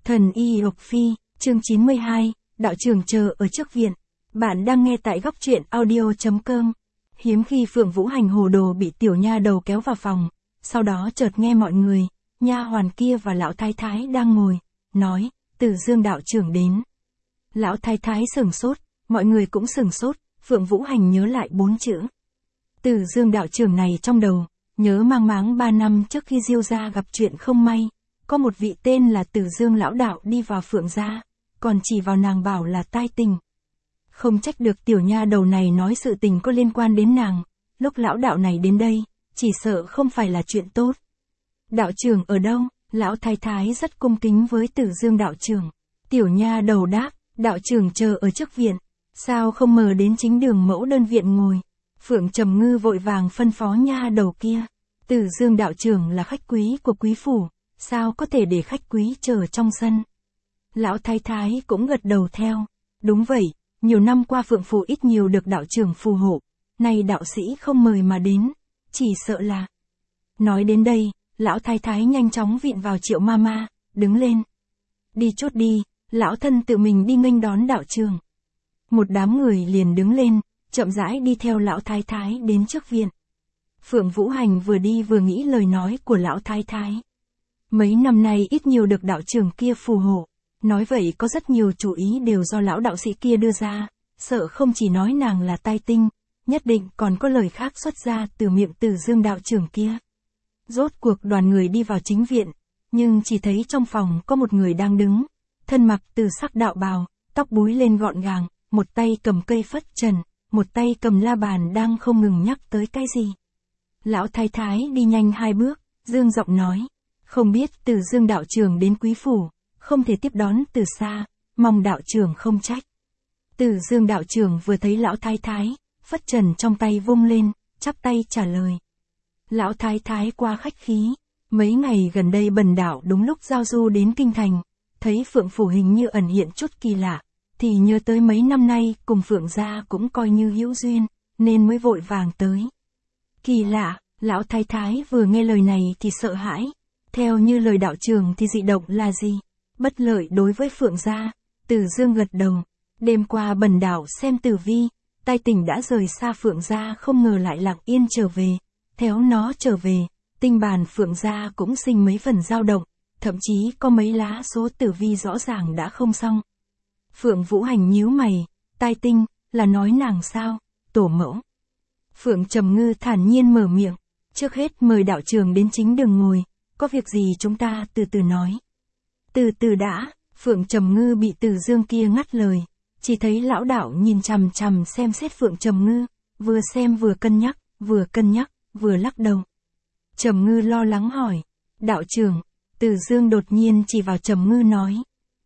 Thần y Lộc Phi, chương 92, đạo trưởng chờ ở trước viện. Bạn đang nghe tại góc truyện audio.com. Hiếm khi Phượng Vũ Hành hồ đồ bị tiểu nha đầu kéo vào phòng, sau đó chợt nghe mọi người, nha hoàn kia và lão thái thái đang ngồi, nói, Từ Dương đạo trưởng đến. Lão thái thái sửng sốt, mọi người cũng sửng sốt, Phượng Vũ Hành nhớ lại 4 chữ. Từ Dương đạo trưởng này trong đầu, nhớ mang máng 3 năm trước khi Diêu gia gặp chuyện không may, có một vị tên là Từ Dương lão đạo đi vào Phượng gia, còn chỉ vào nàng bảo là tai tình. Không trách được tiểu nha đầu này nói sự tình có liên quan đến nàng, lúc lão đạo này đến đây, chỉ sợ không phải là chuyện tốt. Đạo trưởng ở đâu? Lão thái thái rất cung kính với Từ Dương đạo trưởng. Tiểu nha đầu đáp, đạo trưởng chờ ở trước viện, sao không mời đến chính đường mẫu đơn viện ngồi. Phượng Trầm Ngư vội vàng phân phó nha đầu kia, Từ Dương đạo trưởng là khách quý của quý phủ, sao có thể để khách quý chờ trong sân. Lão thái thái cũng gật đầu theo, đúng vậy, nhiều năm qua Phượng phủ ít nhiều được đạo trưởng phù hộ, nay đạo sĩ không mời mà đến, chỉ sợ là. Nói đến đây, lão thái thái nhanh chóng vịn vào Triệu Mama, đứng lên. Đi chốt đi, lão thân tự mình đi nghênh đón đạo trưởng. Một đám người liền đứng lên, chậm rãi đi theo lão thái thái đến trước viện. Phượng Vũ Hành vừa đi vừa nghĩ lời nói của lão thái thái. Mấy năm nay ít nhiều được đạo trưởng kia phù hộ, nói vậy có rất nhiều chủ ý đều do lão đạo sĩ kia đưa ra, sợ không chỉ nói nàng là tai tinh, nhất định còn có lời khác xuất ra từ miệng Từ Dương đạo trưởng kia. Rốt cuộc đoàn người đi vào chính viện, nhưng chỉ thấy trong phòng có một người đang đứng, thân mặc từ sắc đạo bào, tóc búi lên gọn gàng, một tay cầm cây phất trần, một tay cầm la bàn đang không ngừng nhắc tới cái gì. Lão thái thái đi nhanh 2 bước, dương giọng nói, không biết Từ Dương đạo trưởng đến quý phủ, không thể tiếp đón từ xa, mong đạo trưởng không trách. Từ Dương đạo trưởng vừa thấy lão thái thái, phất trần trong tay vung lên, chắp tay trả lời. Lão thái thái qua khách khí, mấy ngày gần đây bần đạo đúng lúc giao du đến kinh thành, thấy Phượng phủ hình như ẩn hiện chút kỳ lạ, thì nhớ tới mấy năm nay cùng Phượng gia cũng coi như hữu duyên, nên mới vội vàng tới. Kỳ lạ, lão thái thái vừa nghe lời này thì sợ hãi, theo như lời đạo trưởng thì dị động là gì? Bất lợi đối với Phượng gia. Từ Dương gật đầu, đêm qua bần đạo xem tử vi, tai tình đã rời xa Phượng gia không ngờ lại lặng yên trở về, theo nó trở về, tinh bàn Phượng gia cũng sinh mấy phần dao động, thậm chí có mấy lá số tử vi rõ ràng đã không xong. Phượng Vũ Hành nhíu mày, tai tinh, là nói nàng sao, tổ mẫu. Phượng Trầm Ngư thản nhiên mở miệng, trước hết mời đạo trưởng đến chính đường ngồi, có việc gì chúng ta từ từ nói. Từ từ đã, Phượng Trầm Ngư bị Từ Dương kia ngắt lời, chỉ thấy lão đạo nhìn chằm chằm xem xét Phượng Trầm Ngư, vừa xem vừa cân nhắc, vừa lắc đầu. Trầm Ngư lo lắng hỏi, đạo trưởng, Từ Dương đột nhiên chỉ vào Trầm Ngư nói.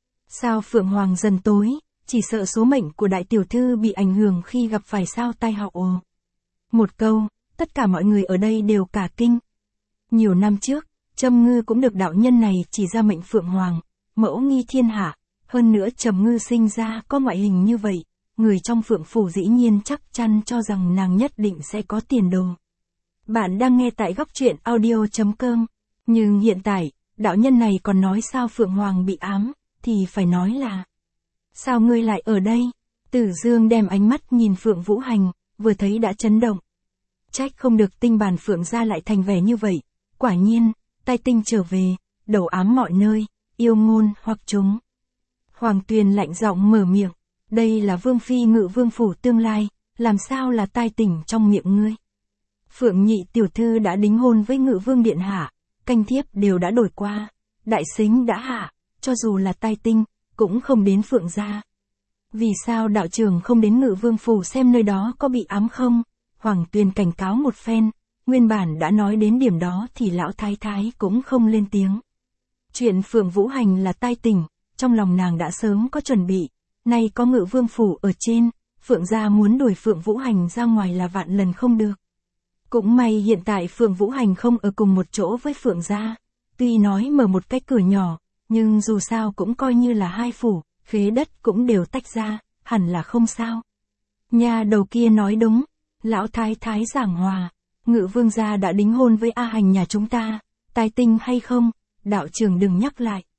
Sao Phượng Hoàng dần tối, chỉ sợ số mệnh của đại tiểu thư bị ảnh hưởng khi gặp phải sao tai họa ồ. Một câu, tất cả mọi người ở đây đều cả kinh. Nhiều năm trước, Trầm Ngư cũng được đạo nhân này chỉ ra mệnh Phượng Hoàng, mẫu nghi thiên hạ, hơn nữa Trầm Ngư sinh ra có ngoại hình như vậy, người trong Phượng phủ dĩ nhiên chắc chắn cho rằng nàng nhất định sẽ có tiền đồ. Bạn đang nghe tại góc truyện audio.com, nhưng hiện tại, đạo nhân này còn nói sao Phượng Hoàng bị ám, thì phải nói là sao ngươi lại ở đây? Từ Dương đem ánh mắt nhìn Phượng Vũ Hành, vừa thấy đã chấn động. Trách không được tinh bàn Phượng gia lại thành vẻ như vậy, quả nhiên, tai tinh trở về, đầu ám mọi nơi, yêu ngôn hoặc chúng. Hoàng Tuyền lạnh giọng mở miệng, đây là Vương Phi Ngự Vương phủ tương lai, làm sao là tai tình trong miệng ngươi? Phượng nhị tiểu thư đã đính hôn với Ngự Vương điện hạ, canh thiếp đều đã đổi qua, đại xính đã hạ, cho dù là tai tinh, cũng không đến Phượng gia. Vì sao đạo trưởng không đến Ngự Vương phủ xem nơi đó có bị ám không? Hoàng Tuyền cảnh cáo một phen, nguyên bản đã nói đến điểm đó thì lão thái thái cũng không lên tiếng. Chuyện Phượng Vũ Hành là tai tình, trong lòng nàng đã sớm có chuẩn bị, nay có Ngự Vương phủ ở trên, Phượng gia muốn đuổi Phượng Vũ Hành ra ngoài là vạn lần không được. Cũng may hiện tại Phượng Vũ Hành không ở cùng một chỗ với Phượng gia, tuy nói mở một cái cửa nhỏ, nhưng dù sao cũng coi như là hai phủ, khế đất cũng đều tách ra, hẳn là không sao. Nhà đầu kia nói đúng, lão thái thái giảng hòa, Ngự Vương gia đã đính hôn với A Hành nhà chúng ta, tai tinh hay không, đạo trưởng đừng nhắc lại.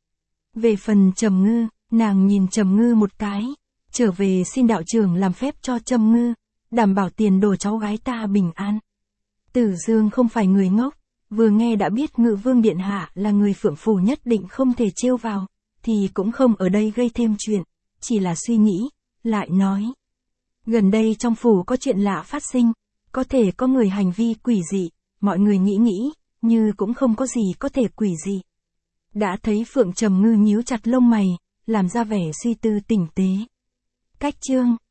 Về phần Trầm Ngư, nàng nhìn Trầm Ngư một cái, trở về xin đạo trưởng làm phép cho Trầm Ngư, đảm bảo tiền đồ cháu gái ta bình an. Tử Dương không phải người ngốc, vừa nghe đã biết Ngự Vương điện hạ là người phượng phủ nhất định không thể trêu vào, thì cũng không ở đây gây thêm chuyện, chỉ là suy nghĩ, lại nói. Gần đây trong phủ có chuyện lạ phát sinh, có thể có người hành vi quỷ dị, mọi người nghĩ, như cũng không có gì có thể quỷ dị. Đã thấy Phượng Trầm Ngư nhíu chặt lông mày, làm ra vẻ suy tư tỉnh tế. Cách chương